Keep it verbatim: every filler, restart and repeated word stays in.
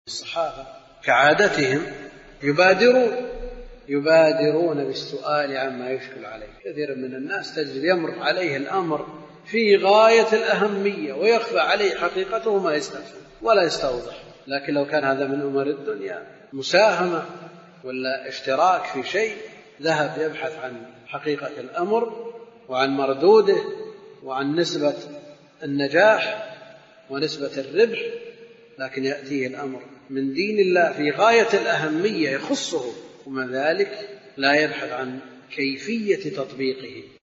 الصحابة كعادتهم يبادرون يبادرون بالسؤال عما يشكل عليه. كثير من الناس تجد يمر عليه الأمر في غاية الأهمية ويخفى عليه حقيقته ما يستفهم ولا يستوضح. لكن لو كان هذا من أمور الدنيا مساهمة ولا اشتراك في شيء ذهب يبحث عن حقيقة الأمر وعن مردوده وعن نسبة النجاح ونسبة الربح. لكن يأتيه الأمر من دين الله في غاية الأهمية يخصه، ومن ذلك لا يبحث عن كيفية تطبيقه